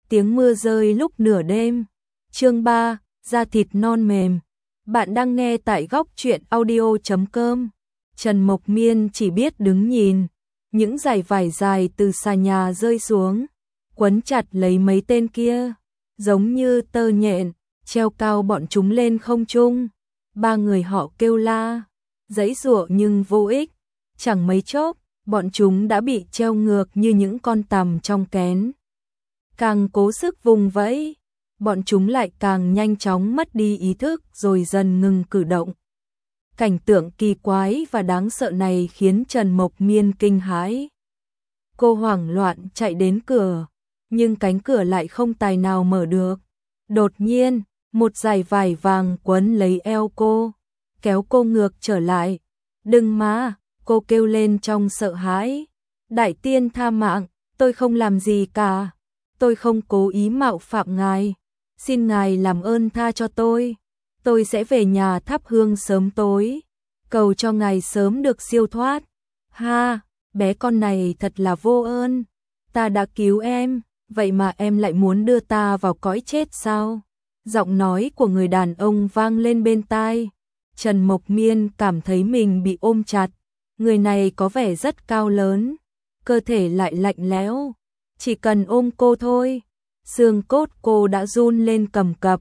tiếng mưa rơi lúc nửa đêm. Chương 3, da thịt non mềm. Bạn đang nghe tại góc truyện audio.com. Trần Mộc Miên chỉ biết đứng nhìn, những dải vải dài từ xà nhà rơi xuống, quấn chặt lấy mấy tên kia, giống như tơ nhện, treo cao bọn chúng lên không trung. Ba người họ kêu la, giãy giụa nhưng vô ích, chẳng mấy chốc, bọn chúng đã bị treo ngược như những con tằm trong kén. Càng cố sức vùng vẫy, bọn chúng lại càng nhanh chóng mất đi ý thức rồi dần ngừng cử động. Cảnh tượng kỳ quái và đáng sợ này khiến Trần Mộc Miên kinh hãi. Cô hoảng loạn chạy đến cửa, nhưng cánh cửa lại không tài nào mở được. Đột nhiên, một dải vải vàng quấn lấy eo cô, kéo cô ngược trở lại. "Đừng mà!" Cô kêu lên trong sợ hãi. "Đại tiên tha mạng, tôi không làm gì cả. Tôi không cố ý mạo phạm ngài. Xin ngài làm ơn tha cho tôi. Tôi sẽ về nhà thắp hương sớm tối, cầu cho ngài sớm được siêu thoát." "Ha, bé con này thật là vô ơn. Ta đã cứu em, vậy mà em lại muốn đưa ta vào cõi chết sao?" Giọng nói của người đàn ông vang lên bên tai. Trần Mộc Miên cảm thấy mình bị ôm chặt. Người này có vẻ rất cao lớn, cơ thể lại lạnh lẽo. Chỉ cần ôm cô thôi, xương cốt cô đã run lên cầm cập.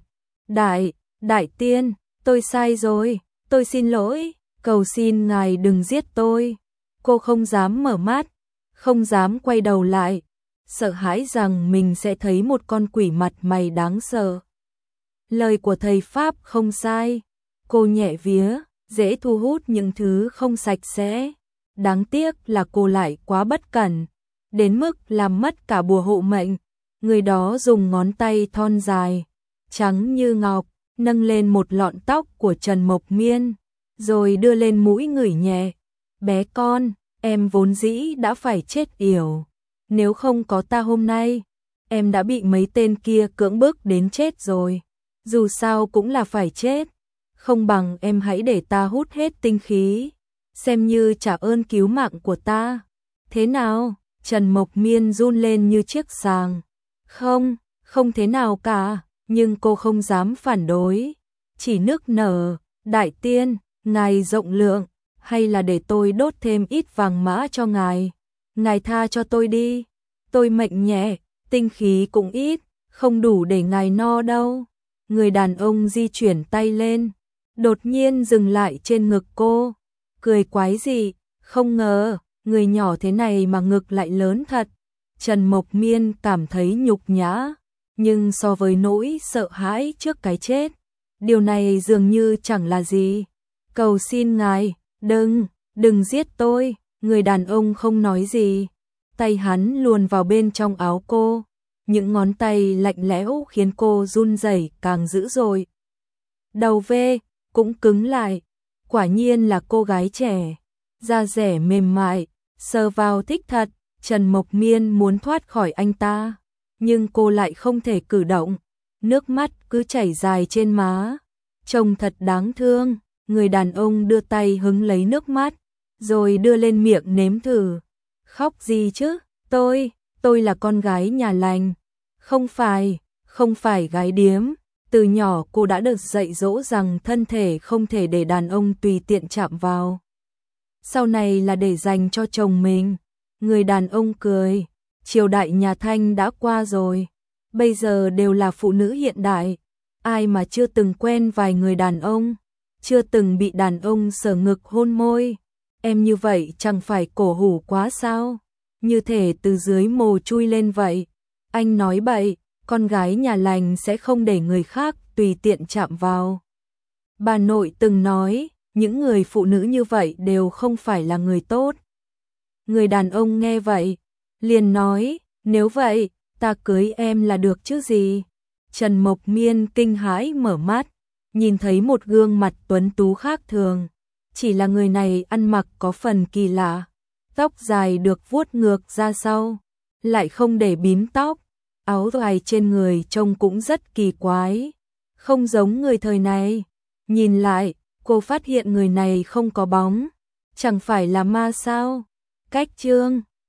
Đại tiên, tôi sai rồi, tôi xin lỗi, cầu xin ngài đừng giết tôi." Cô không dám mở mắt, không dám quay đầu lại, sợ hãi rằng mình sẽ thấy một con quỷ mặt mày đáng sợ. Lời của thầy Pháp không sai, cô nhẹ vía, dễ thu hút những thứ không sạch sẽ. Đáng tiếc là cô lại quá bất cẩn, đến mức làm mất cả bùa hộ mệnh. Người đó dùng ngón tay thon dài, trắng như ngọc, nâng lên một lọn tóc của Trần Mộc Miên, rồi đưa lên mũi ngửi nhẹ. "Bé con, em vốn dĩ đã phải chết yểu. Nếu không có ta hôm nay, em đã bị mấy tên kia cưỡng bức đến chết rồi. Dù sao cũng là phải chết. Không bằng em hãy để ta hút hết tinh khí, xem như trả ơn cứu mạng của ta. Thế nào?" Trần Mộc Miên run lên như chiếc sàng. Không thế nào cả, nhưng cô không dám phản đối, chỉ nức nở. "Đại tiên, ngài rộng lượng, hay là để tôi đốt thêm ít vàng mã cho ngài? Ngài tha cho tôi đi, tôi mệnh nhẹ, tinh khí cũng ít, không đủ để ngài no đâu." Người đàn ông di chuyển tay lên, đột nhiên dừng lại trên ngực cô, cười quái dị. Không ngờ, người nhỏ thế này mà ngực lại lớn thật. Trần Mộc Miên cảm thấy nhục nhã, nhưng so với nỗi sợ hãi trước cái chết, điều này dường như chẳng là gì. "Cầu xin ngài, đừng giết tôi." Người đàn ông không nói gì, tay hắn luồn vào bên trong áo cô, những ngón tay lạnh lẽo khiến cô run rẩy càng dữ dội. Đầu ve cũng cứng lại, quả nhiên là cô gái trẻ, da dẻ mềm mại, sờ vào thích thật. Trần Mộc Miên muốn thoát khỏi anh ta, nhưng cô lại không thể cử động, nước mắt cứ chảy dài trên má, trông thật đáng thương. Người đàn ông đưa tay hứng lấy nước mắt, rồi đưa lên miệng nếm thử. "Khóc gì chứ, tôi là con gái nhà lành, không phải gái điếm. Từ nhỏ cô đã được dạy dỗ rằng thân thể không thể để đàn ông tùy tiện chạm vào. Sau này là để dành cho chồng mình." Người đàn ông cười. Triều đại nhà Thanh đã qua rồi, bây giờ đều là phụ nữ hiện đại. Ai mà chưa từng quen vài người đàn ông, chưa từng bị đàn ông sờ ngực hôn môi. Em như vậy chẳng phải cổ hủ quá sao? Như thể từ dưới mồ chui lên vậy. Anh nói bậy, con gái nhà lành sẽ không để người khác tùy tiện chạm vào. Bà nội từng nói, những người phụ nữ như vậy đều không phải là người tốt. Người đàn ông nghe vậy, liền nói, nếu vậy, ta cưới em là được chứ gì. Trần Mộc Miên kinh hãi mở mắt, nhìn thấy một gương mặt tuấn tú khác thường. Chỉ là người này ăn mặc có phần kỳ lạ, tóc dài được vuốt ngược ra sau, lại không để bím tóc, áo dài trên người trông cũng rất kỳ quái, không giống người thời này. Nhìn lại, cô phát hiện người này không có bóng, chẳng phải là ma sao? Cách chương